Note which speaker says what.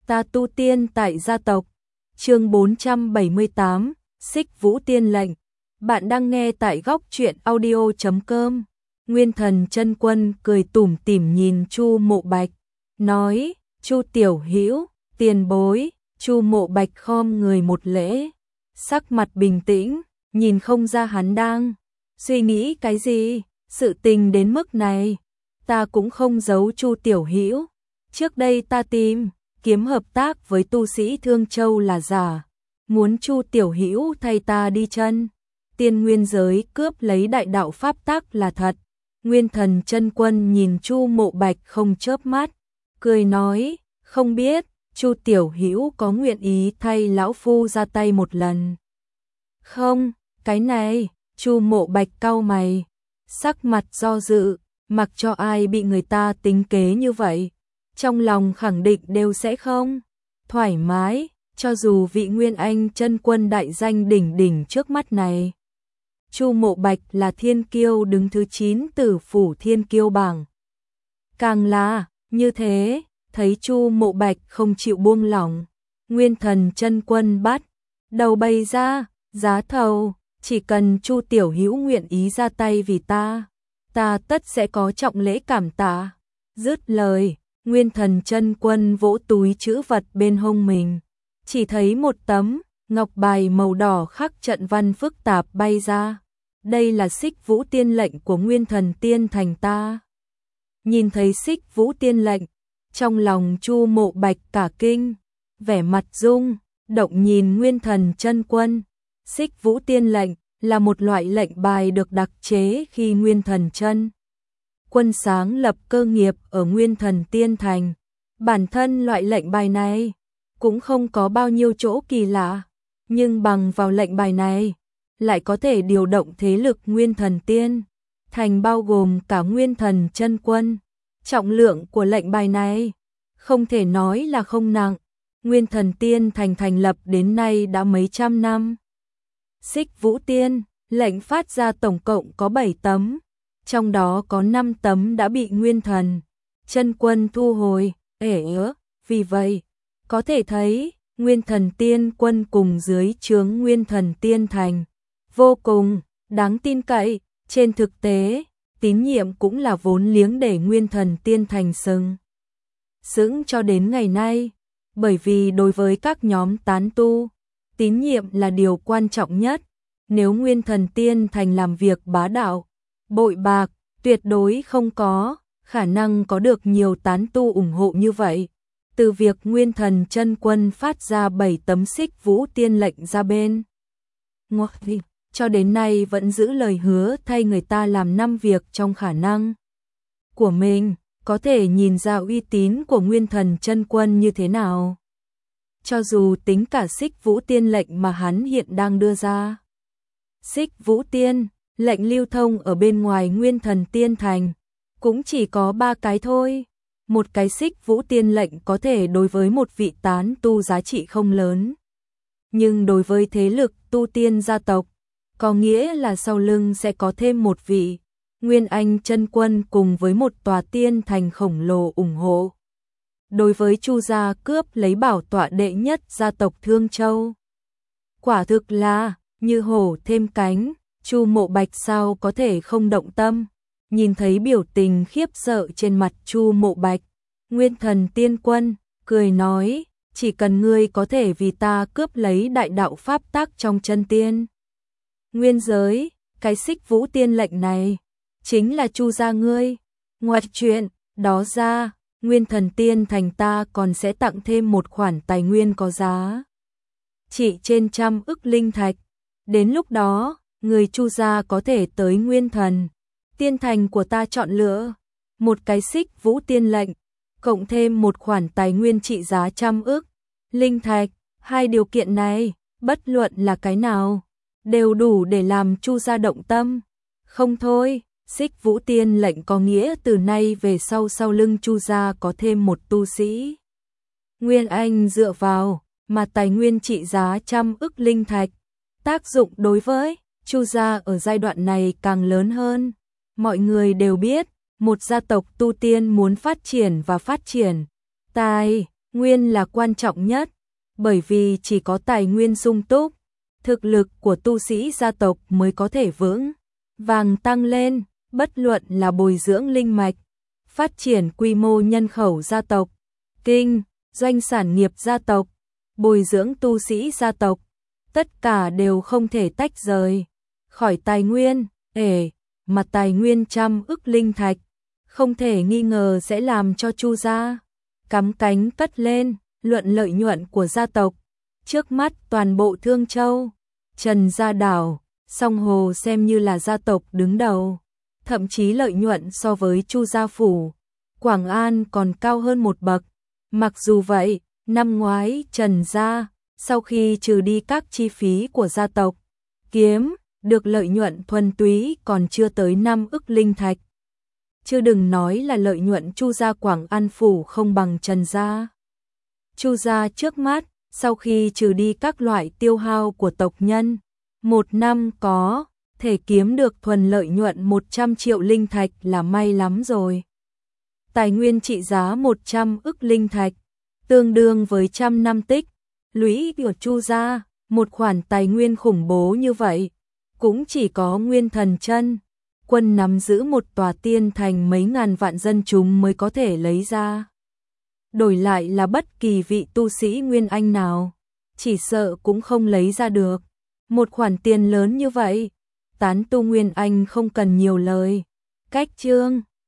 Speaker 1: Ta tu tiên tại gia tộc. Chương 478, Xích Vũ Tiên lệnh. Bạn đang nghe tại góc truyện audio.com. Nguyên Thần Chân Quân cười tủm tỉm nhìn Chu Mộ Bạch, nói: "Chu tiểu hữu, tiền bối." Chu Mộ Bạch khom người một lễ, sắc mặt bình tĩnh, nhìn không ra hắn đang suy nghĩ cái gì. Sự tình đến mức này, ta cũng không giấu Chu tiểu hữu. Trước đây ta tìm kiếm hợp tác với tu sĩ Thương Châu là giả, muốn Chu tiểu hữu thay ta đi chân tiên nguyên giới cướp lấy đại đạo pháp tắc là thật. Nguyên Thần Chân Quân nhìn Chu Mộ Bạch không chớp mắt, cười nói: "Không biết Chu tiểu hữu có nguyện ý thay lão phu ra tay một lần không?" Cái này, Chu Mộ Bạch cau mày, sắc mặt do dự, mặc cho ai bị người ta tính kế như vậy, trong lòng khẳng định đều sẽ không thoải mái, cho dù vị Nguyên Anh Chân Quân đại danh đỉnh đỉnh trước mắt này. Chu Mộ Bạch là thiên kiêu đứng thứ 9 Tử phủ thiên kiêu bảng. Càng là như thế, thấy Chu Mộ Bạch không chịu buông lỏng, Nguyên Thần Chân Quân bắt đầu bày ra giá thầu, chỉ cần Chu tiểu hữu nguyện ý ra tay vì ta, ta tất sẽ có trọng lễ cảm tạ. Dứt lời, Nguyên Thần Chân Quân vỗ túi trữ vật bên hông mình, chỉ thấy một tấm ngọc bài màu đỏ khắc trận văn phức tạp bay ra. Đây là Xích Vũ Tiên lệnh của Nguyên Thần Tiên Thành ta. Nhìn thấy Xích Vũ Tiên lệnh, trong lòng Chu Mộ Bạch cả kinh, vẻ mặt rung động nhìn Nguyên Thần Chân Quân. Xích Vũ Tiên lệnh là một loại lệnh bài được đặc chế khi Nguyên Thần Chân Quân sáng lập cơ nghiệp ở Nguyên Thần Tiên Thành. Bản thân loại lệnh bài này cũng không có bao nhiêu chỗ kỳ lạ, nhưng bằng vào lệnh bài này lại có thể điều động thế lực Nguyên Thần Tiên Thành bao gồm cả Nguyên Thần Chân Quân. Trọng lượng của lệnh bài này không thể nói là không nặng. Nguyên Thần Tiên Thành thành lập đến nay đã mấy trăm năm. Xích Vũ Tiên lệnh phát ra tổng cộng có 7 tấm, trong đó có 5 tấm đã bị Nguyên Thần Chân Quân thu hồi. Vì vậy, có thể thấy Nguyên Thần Tiên Quân cùng dưới trướng Nguyên Thần Tiên Thành vô cùng đáng tin cậy. Trên thực tế, tín nhiệm cũng là vốn liếng để Nguyên Thần Tiên Thành sững cho đến ngày nay, bởi vì đối với các nhóm tán tu, tín nhiệm là điều quan trọng nhất. Nếu Nguyên Thần Tiên Thành làm việc bá đạo, bội bạc, tuyệt đối không có khả năng có được nhiều tán tu ủng hộ như vậy. Từ việc Nguyên Thần Chân Quân phát ra 7 tấm Xích Vũ Tiên lệnh ra bên ngoài, cho đến nay vẫn giữ lời hứa thay người ta làm 5 việc trong khả năng của mình, có thể nhìn ra uy tín của Nguyên Thần Chân Quân như thế nào. Cho dù tính cả Xích Vũ Tiên lệnh mà hắn hiện đang đưa ra, Xích Vũ Tiên lệnh lưu thông ở bên ngoài Nguyên Thần Tiên Thành cũng chỉ có 3 cái thôi. Một cái Xích Vũ Tiên lệnh có thể đối với một vị tán tu giá trị không lớn, nhưng đối với thế lực tu tiên gia tộc, có nghĩa là sau lưng sẽ có thêm một vị Nguyên Anh Chân Quân cùng với một tòa tiên thành khổng lồ ủng hộ. Đối với Chu gia cướp lấy bảo tọa đệ nhất gia tộc Thương Châu, quả thực là như hổ thêm cánh. Chu Mộ Bạch sao có thể không động tâm. Nhìn thấy biểu tình khiếp sợ trên mặt Chu Mộ Bạch, Nguyên Thần Tiên Quân cười nói: "Chỉ cần ngươi có thể vì ta cướp lấy đại đạo pháp tắc trong chân tiên nguyên giới, cái Xích Vũ Tiên lệnh này chính là Chu gia ngươi. Ngoài chuyện đó ra, Nguyên Thần Tiên Thành ta còn sẽ tặng thêm một khoản tài nguyên có giá trị trên 100 ức linh thạch. Đến lúc đó, người Chu gia có thể tới Nguyên Thần Tiên Thành của ta chọn lựa một cái Xích Vũ Tiên lệnh, cộng thêm một khoản tài nguyên trị giá 100 ức linh thạch. Hai điều kiện này, bất luận là cái nào, đều đủ để làm Chu gia động tâm. Không thôi, Xích Vũ Tiên lệnh có nghĩa từ nay về sau lưng Chu gia có thêm một tu sĩ Nguyên Anh dựa vào, mà tài nguyên trị giá 100 ức linh thạch. Tác dụng đối với Chu gia ở giai đoạn này càng lớn hơn. Mọi người đều biết, một gia tộc tu tiên muốn phát triển và phát triển, tài nguyên là quan trọng nhất, bởi vì chỉ có tài nguyên sung túc, thực lực của tu sĩ gia tộc mới có thể vững vàng tăng lên, bất luận là bồi dưỡng linh mạch, phát triển quy mô nhân khẩu gia tộc, kinh doanh sản nghiệp gia tộc, bồi dưỡng tu sĩ gia tộc, tất cả đều không thể tách rời khỏi tài nguyên, mà tài nguyên trăm ức linh thạch, không thể nghi ngờ sẽ làm cho Chu gia cắm cánh cất lên. Luận lợi nhuận của gia tộc, trước mắt toàn bộ Thương Châu, Trần Gia Đảo, Song Hồ xem như là gia tộc đứng đầu, thậm chí lợi nhuận so với Chu gia phủ, Quảng An còn cao hơn một bậc. Mặc dù vậy, năm ngoái Trần gia, sau khi trừ đi các chi phí của gia tộc, kiếm được lợi nhuận thuần túy còn chưa tới 5 ức linh thạch. Chứ đừng nói là lợi nhuận Chu gia Quảng An phủ không bằng Trần gia. Chu gia trước mắt, sau khi trừ đi các loại tiêu hao của tộc nhân, một năm có thể kiếm được thuần lợi nhuận 100 triệu linh thạch là may lắm rồi. Tài nguyên trị giá 100 ức linh thạch, tương đương với 100 năm tích lũy của Chu gia, một khoản tài nguyên khủng bố như vậy, cũng chỉ có Nguyên Thần Chân Quân nắm giữ một tòa tiên thành mấy ngàn vạn dân chúng mới có thể lấy ra. Đổi lại là bất kỳ vị tu sĩ Nguyên Anh nào, chỉ sợ cũng không lấy ra được. Một khoản tiền lớn như vậy, tán tu Nguyên Anh không cần nhiều lời. Cách chương